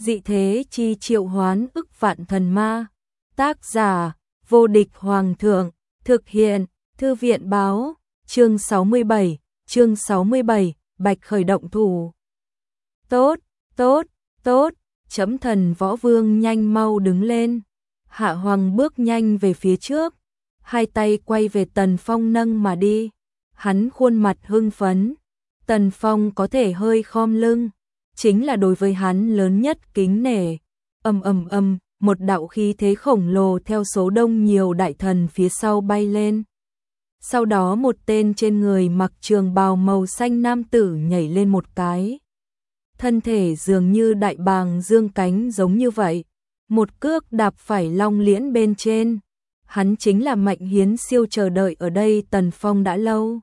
Dị thế chi triệu hoán ức vạn thần ma. Tác giả: Vô địch hoàng thượng. Thực hiện: Thư viện báo. Chương 67, Bạch khởi động thủ. Tốt, tốt, tốt, chấm thần võ vương nhanh mau đứng lên. Hạ Hoàng bước nhanh về phía trước, hai tay quay về Tần Phong nâng mà đi. Hắn khuôn mặt hưng phấn. Tần Phong có thể hơi khom lưng, chính là đối với hắn lớn nhất kính nể. Một đạo khí thế khổng lồ theo số đông nhiều đại thần phía sau bay lên. Sau đó một tên trên người mặc trường bào màu xanh nam tử nhảy lên một cái. Thân thể dường như đại bàng dương cánh giống như vậy, một cước đạp phải long liễn bên trên. Hắn chính là Mạnh Hiến Siêu, chờ đợi ở đây Tần Phong đã lâu.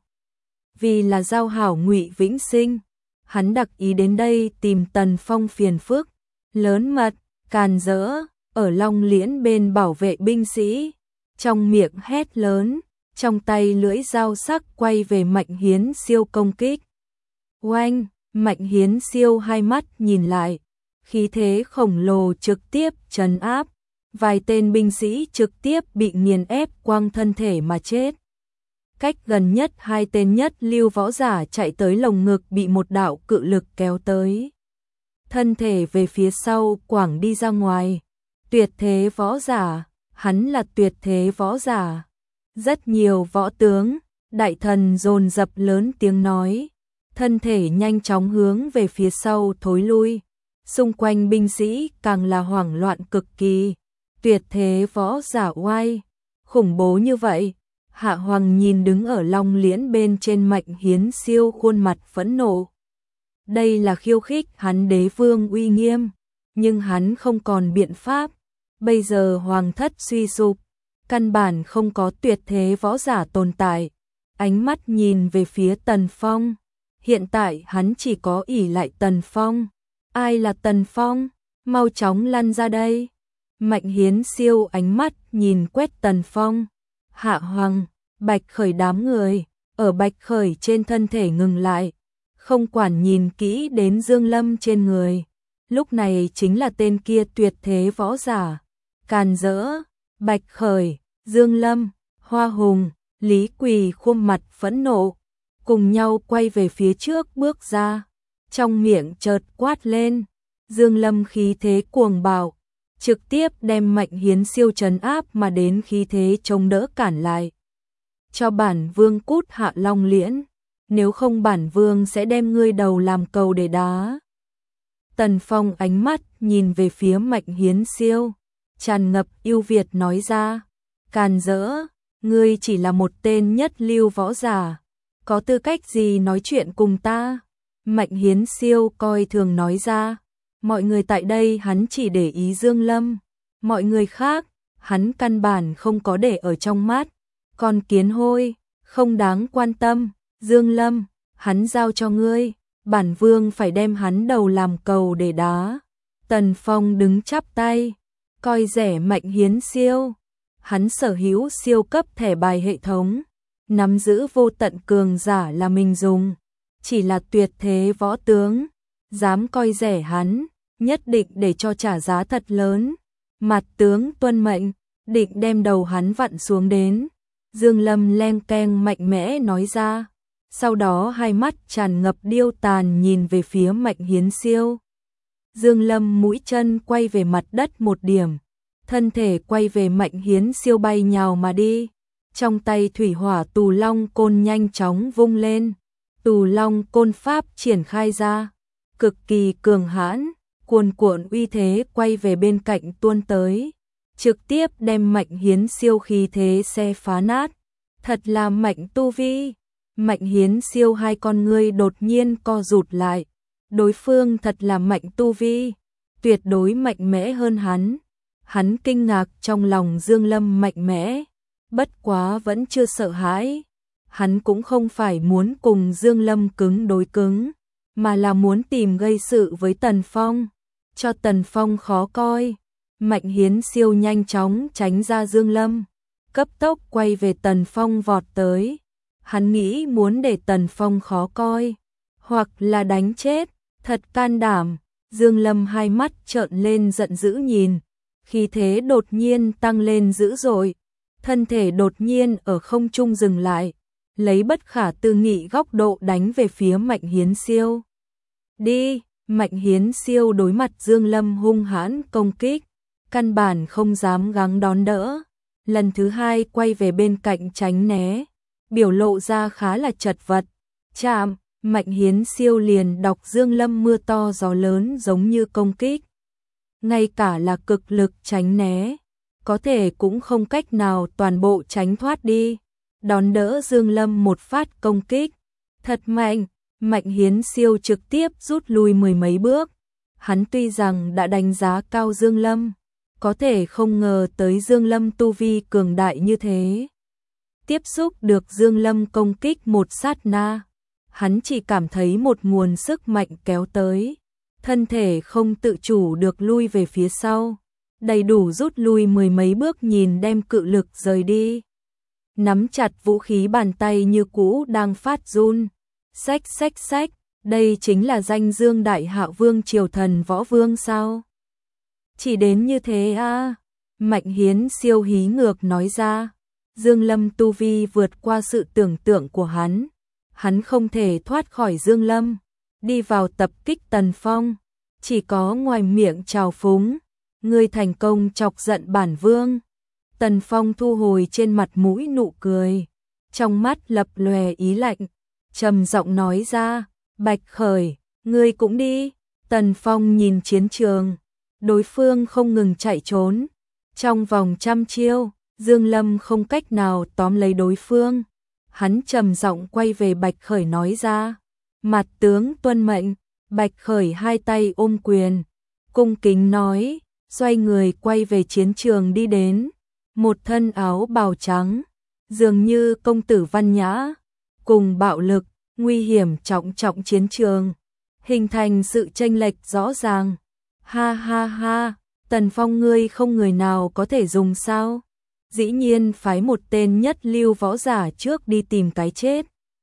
Vì là giao hảo Ngụy Vĩnh Sinh, hắn đặc ý đến đây tìm Tần Phong phiền phức. Lớn mật, càn rỡ, ở long liễn bên bảo vệ binh sĩ, trong miệng hét lớn, trong tay lưỡi dao sắc quay về Mạnh Hiến Siêu công kích. Oanh, Mạnh Hiến Siêu hai mắt nhìn lại, khí thế khổng lồ trực tiếp trấn áp, vài tên binh sĩ trực tiếp bị nghiền ép quăng thân thể mà chết. Cách gần nhất hai tên nhất lưu võ giả chạy tới lồng ngực bị một đạo cự lực kéo tới. Thân thể về phía sau quẳng đi ra ngoài. Tuyệt thế võ giả, hắn là tuyệt thế võ giả. Rất nhiều võ tướng, đại thần dồn dập lớn tiếng nói. Thân thể nhanh chóng hướng về phía sau thối lui. Xung quanh binh sĩ càng là hoảng loạn cực kỳ. Tuyệt thế võ giả oai, khủng bố như vậy. Hạ Hoàng nhìn đứng ở long liễn bên trên Mạnh Hiến Siêu, khuôn mặt phẫn nộ. Đây là khiêu khích hắn đế vương uy nghiêm, nhưng hắn không còn biện pháp. Bây giờ hoàng thất suy sụp, căn bản không có tuyệt thế võ giả tồn tại. Ánh mắt nhìn về phía Tần Phong, hiện tại hắn chỉ có ỷ lại Tần Phong. Ai là Tần Phong? Mau chóng lăn ra đây. Mạnh Hiến Siêu ánh mắt nhìn quét Tần Phong. Hạ Hoàng, Bạch Khởi đám người, ở Bạch Khởi trên thân thể ngừng lại, không quản nhìn kỹ đến Dương Lâm trên người. Lúc này chính là tên kia tuyệt thế võ giả. Càn rỡ, Bạch Khởi, Dương Lâm, Hoa Hùng, Lý Quỳ khuôn mặt phẫn nộ, cùng nhau quay về phía trước bước ra, trong miệng chợt quát lên. Dương Lâm khí thế cuồng bạo, trực tiếp đem Mạnh Hiến Siêu trấn áp mà đến, khí thế chống đỡ cản lại. Cho bản vương cút hạ long liễn, nếu không bản vương sẽ đem ngươi đầu làm cầu để đá. Tần Phong ánh mắt nhìn về phía Mạnh Hiến Siêu, tràn ngập yêu Việt nói ra. Càn rỡ, ngươi chỉ là một tên nhất lưu võ giả, có tư cách gì nói chuyện cùng ta? Mạnh Hiến Siêu coi thường nói ra. Mọi người tại đây hắn chỉ để ý Dương Lâm, mọi người khác hắn căn bản không có để ở trong mắt. Con kiến hôi, không đáng quan tâm. Dương Lâm, hắn giao cho ngươi, bản vương phải đem hắn đầu làm cầu để đá. Tần Phong đứng chắp tay, coi rẻ Mạnh Hiến Siêu. Hắn sở hữu siêu cấp thẻ bài hệ thống, nắm giữ vô tận cường giả là mình dùng. Chỉ là tuyệt thế võ tướng, dám coi rẻ hắn, nhất định để cho trả giá thật lớn. Mặt tướng tuân mệnh, định đem đầu hắn vặn xuống đến. Dương Lâm len keng mạnh mẽ nói ra. Sau đó hai mắt tràn ngập điêu tàn nhìn về phía Mạnh Hiến Siêu. Dương Lâm mũi chân quay về mặt đất một điểm, thân thể quay về Mạnh Hiến Siêu bay nhào mà đi. Trong tay thủy hỏa Tù Long côn nhanh chóng vung lên. Tù Long côn pháp triển khai ra, cực kỳ cường hãn, cuồn cuộn uy thế quay về bên cạnh tuôn tới, trực tiếp đem Mạnh Hiến Siêu khí thế xe phá nát. Thật là mạnh tu vi. Mạnh Hiến Siêu hai con ngươi đột nhiên co rụt lại. Đối phương thật là mạnh tu vi, tuyệt đối mạnh mẽ hơn hắn. Hắn kinh ngạc trong lòng Dương Lâm mạnh mẽ, bất quá vẫn chưa sợ hãi. Hắn cũng không phải muốn cùng Dương Lâm cứng đối cứng, mà là muốn tìm gây sự với Tần Phong, cho Tần Phong khó coi. Mạnh Hiến Siêu nhanh chóng tránh ra Dương Lâm, cấp tốc quay về Tần Phong vọt tới. Hắn nghĩ muốn để Tần Phong khó coi, hoặc là đánh chết. Thật can đảm, Dương Lâm hai mắt trợn lên giận dữ nhìn, khí thế đột nhiên tăng lên dữ dội, thân thể đột nhiên ở không trung dừng lại, lấy bất khả tư nghị góc độ đánh về phía Mạnh Hiến Siêu. Đi, Mạnh Hiến Siêu đối mặt Dương Lâm hung hãn công kích, căn bản không dám gắng đón đỡ, lần thứ hai quay về bên cạnh tránh né, biểu lộ ra khá là chật vật. Chạm, Mạnh Hiến Siêu liền đọc Dương Lâm mưa to gió lớn giống như công kích. Ngay cả là cực lực tránh né, có thể cũng không cách nào toàn bộ tránh thoát đi. Đón đỡ Dương Lâm một phát công kích. Thật mạnh, Mạnh Hiến Siêu trực tiếp rút lui mười mấy bước. Hắn tuy rằng đã đánh giá cao Dương Lâm, có thể không ngờ tới Dương Lâm tu vi cường đại như thế. Tiếp xúc được Dương Lâm công kích một sát na, hắn chỉ cảm thấy một nguồn sức mạnh kéo tới, thân thể không tự chủ được lui về phía sau, đầy đủ rút lui mười mấy bước nhìn đem cự lực rời đi. Nắm chặt vũ khí bàn tay như cũ đang phát run, xách, đây chính là danh Dương Đại Hạ Vương Triều Thần Võ Vương sao? Chỉ đến như thế à? Mạnh Hiến Siêu hí ngược nói ra. Dương Lâm tu vi vượt qua sự tưởng tượng của hắn không thể thoát khỏi Dương Lâm, đi vào tập kích Tần Phong, chỉ có ngoài miệng trào phúng, ngươi thành công chọc giận bản vương. Tần Phong thu hồi trên mặt mũi nụ cười, trong mắt lập lòe ý lạnh, trầm giọng nói ra, Bạch Khởi, ngươi cũng đi. Tần Phong nhìn chiến trường, đối phương không ngừng chạy trốn, trong vòng trăm chiêu, Dương Lâm không cách nào tóm lấy đối phương. Hắn trầm giọng quay về Bạch Khởi nói ra, mặt tướng tuân mệnh. Bạch Khởi hai tay ôm quyền, cung kính nói, xoay người quay về chiến trường đi đến, một thân áo bào trắng, dường như công tử văn nhã, cùng bạo lực, nguy hiểm trọng trọng chiến trường, hình thành sự chênh lệch rõ ràng. Ha ha ha, Tần Phong ngươi không người nào có thể dùng sao? Dĩ nhiên phái một tên nhất lưu võ giả trước đi tìm cái chết.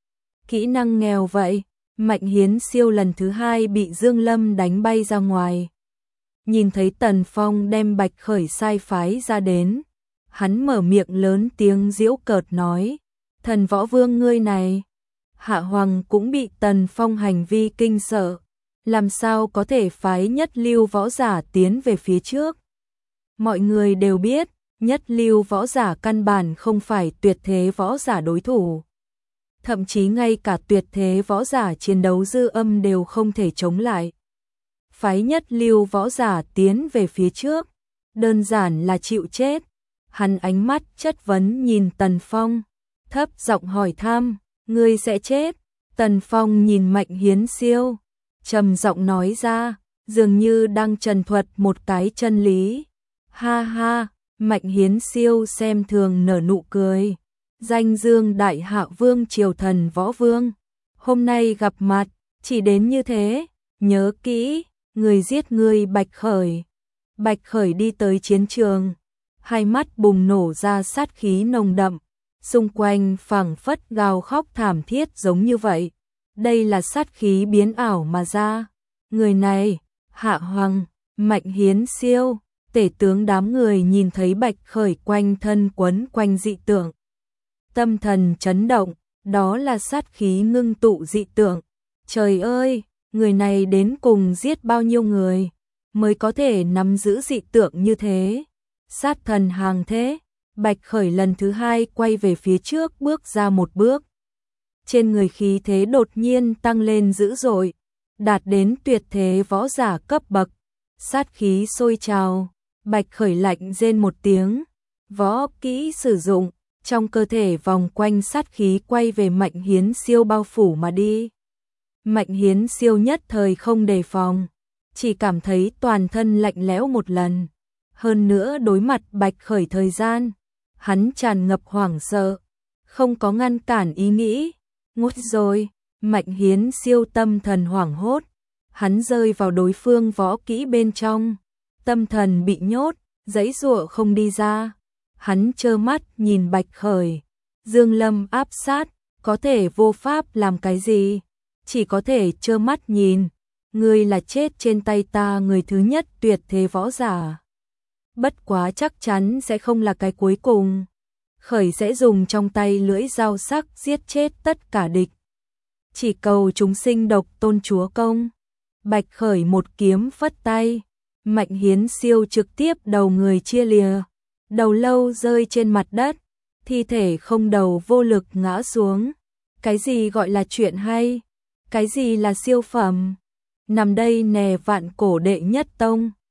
Kỹ năng nghèo vậy. Mạnh Hiến Siêu lần thứ hai bị Dương Lâm đánh bay ra ngoài. Nhìn thấy Tần Phong đem Bạch Khởi sai phái ra đến, hắn mở miệng lớn tiếng giễu cợt nói, Thần Võ Vương ngươi này. Hạ Hoàng cũng bị Tần Phong hành vi kinh sợ, làm sao có thể phái nhất lưu võ giả tiến về phía trước. Mọi người đều biết, nhất lưu võ giả căn bản không phải tuyệt thế võ giả đối thủ. Thậm chí ngay cả tuyệt thế võ giả chiến đấu dư âm đều không thể chống lại. Phái nhất lưu võ giả tiến về phía trước, đơn giản là chịu chết. Hắn ánh mắt chất vấn nhìn Tần Phong, thấp giọng hỏi thăm, ngươi sẽ chết. Tần Phong nhìn Mạnh Hiến Siêu, trầm giọng nói ra, dường như đang trần thuật một cái chân lý. Ha ha, Mạnh Hiến Siêu xem thường nở nụ cười. Danh Dương Đại Hạ Vương Triều Thần Võ Vương, hôm nay gặp mặt, chỉ đến như thế, nhớ kỹ, người giết ngươi Bạch Khởi. Bạch Khởi đi tới chiến trường, hai mắt bùng nổ ra sát khí nồng đậm, xung quanh phảng phất gào khóc thảm thiết giống như vậy. Đây là sát khí biến ảo mà ra. Người này, Hạ Hoàng, Mạnh Hiến Siêu, tể tướng đám người nhìn thấy Bạch Khởi quanh thân quấn quanh dị tượng. Tâm thần chấn động, đó là sát khí ngưng tụ dị tượng. Trời ơi, người này đến cùng giết bao nhiêu người mới có thể nắm giữ dị tượng như thế. Sát thần hàng thế. Bạch Khởi lần thứ hai quay về phía trước bước ra một bước. Trên người khí thế đột nhiên tăng lên dữ dội, đạt đến tuyệt thế võ giả cấp bậc. Sát khí sôi trào, Bạch Khởi lạnh rên một tiếng, võ kỹ sử dụng, trong cơ thể vòng quanh sát khí quay về Mạnh Hiến Siêu bao phủ mà đi. Mạnh Hiến Siêu nhất thời không đề phòng, chỉ cảm thấy toàn thân lạnh lẽo một lần. Hơn nữa đối mặt Bạch Khởi thời gian, hắn tràn ngập hoảng sợ, không có ngăn cản ý nghĩ. Ngút rồi, Mạnh Hiến Siêu tâm thần hoảng hốt, hắn rơi vào đối phương võ kỹ bên trong, tâm thần bị nhốt, giãy giụa không đi ra. Hắn trơ mắt nhìn Bạch Khởi, Dương Lâm áp sát, có thể vô pháp làm cái gì, chỉ có thể trơ mắt nhìn. Ngươi là chết trên tay ta người thứ nhất tuyệt thế võ giả. Bất quá chắc chắn sẽ không là cái cuối cùng. Khởi sẽ dùng trong tay lưỡi dao sắc giết chết tất cả địch. Chỉ cầu chúng sinh độc tôn chúa công. Bạch Khởi một kiếm phất tay. Mạnh Hiến Siêu trực tiếp đầu người chia lìa. Đầu lâu rơi trên mặt đất. Thi thể không đầu vô lực ngã xuống. Cái gì gọi là chuyện hay? Cái gì là siêu phẩm? Nằm đây nè vạn cổ đệ nhất tông.